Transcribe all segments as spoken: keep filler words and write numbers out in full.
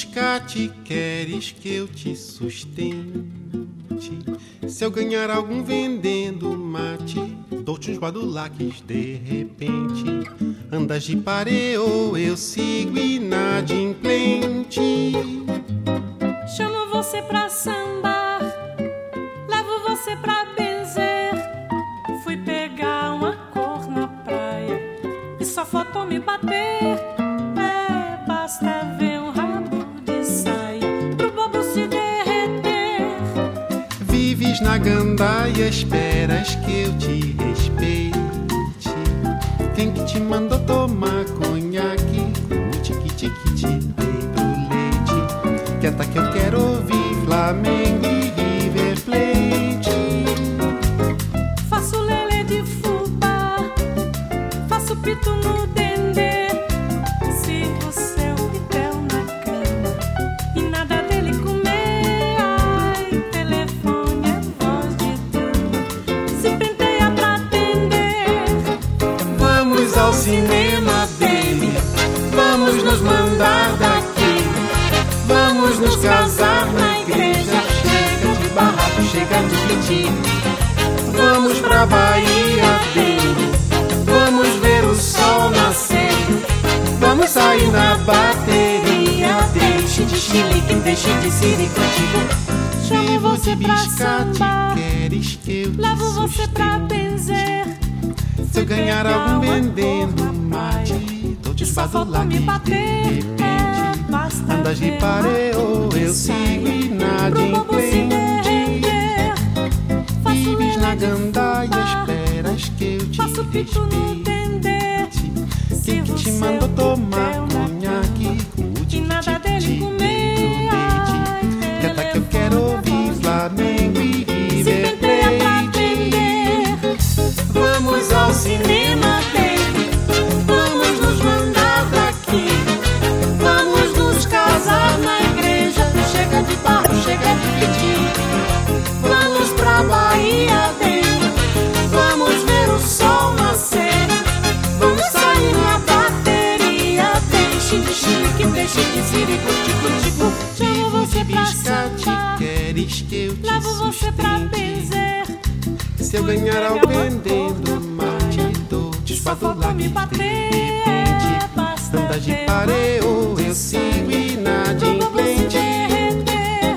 biscate, queres que eu te sustente? Se eu ganhar algum vendendo mate, dou-te uns badulaques de repente. Andas de pareo, eu sigo inadimplente. Chamo você pra sambar, levo você pra benzer. Fui pegar uma cor na praia e só faltou me bater. É, basta ver um rabo de saia pro bobo se derreter. Vives na gandaia, esperas que eu te respeite. Quem que te mandou tomar conhaque? O tique-tique-te dei pro leite. Quieta que eu quero ouvir Flamengo e River Plate. Faço lelê de fubá, faço pito no dendê. Sirvo seu pitel na cama e nada dele comer. Ai, telefone é voz de dama, se penteia pra atender. Vamos ao cinema, baby, vamos nos mandar daqui. Vamos nos casar na igreja. Chega de barraco, chega de piti. Vamos pra Bahia, baby, vamos ver o sol nascer. Vamos sair na bateria. Deixe de chilique, deixe de siricotico. Chamo você pra biscate, sambar, queres que eu te levo você pra sustente? benzer. Se eu ganhar algum vendendo mate, dou-te Só faltou me badulaques de bater. repente. É, basta Andas de ver um pareo, rabo de eu sigo saia pro bobo se inadimplente. derreter. Faço Vives na lelê de gandaia, fubá, esperas que eu te faço pito no dendê. respeite. Quem que te Sirvo mandou seu tomar pitel na conhaque? O e nada dele tique-tique comer. dei pro leite. Quieta que eu quero ouvir Flamengo e River penteia pra Plate. Vamos ao cinema, baby, vamos nos mandar daqui. Vamos nos casar na igreja. Chega de barro, chega de pedir. Vamos pra Bahia, baby, vamos ver o sol nascer. Vamos sair na bateria. Deixe de chique, deixe de sirico-tico-tico. Chamo você pra biscate, sambar, queres que eu te levo você pra sustente? benzer. Se eu ganhar ao vendendo mate, dou-te Só faltou me badulaques de bater. repente. Basta Andas de ver um pareo, rabo eu de sigo saia pro bobo se inadimplente. derreter.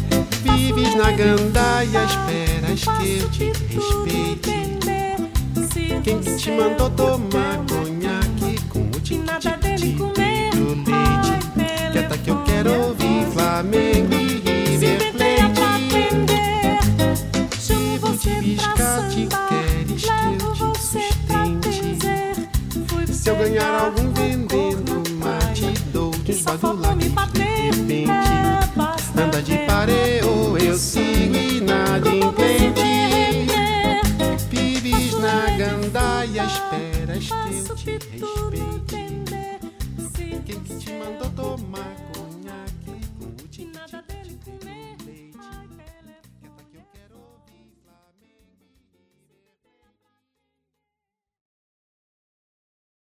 Vives na gandaia, esperas que Faço eu te pito no respeite. dendê. Sirvo Quem que te seu mandou tomar pitel na conhaque? Com o e nada dele tique-tique comer. pro leite. Ai, Quieta que eu telefone quero é ouvir voz Flamengo e se River penteia pra Plate. atender. Chamo Vivo de você pra biscate, sambar, queres que eu levo te você pra sustente? benzer. Fui Se eu ganhar pegar algum uma vendendo cor na mate, praia dou-te e uns só faltou me badulaques de bater. repente. É, basta Anda de ver pareo, eu sigo inadimplente. derreter. Vives na gandaia, esperas que eu Faço te pito no respeite. dendê. Quem que te mandou tomar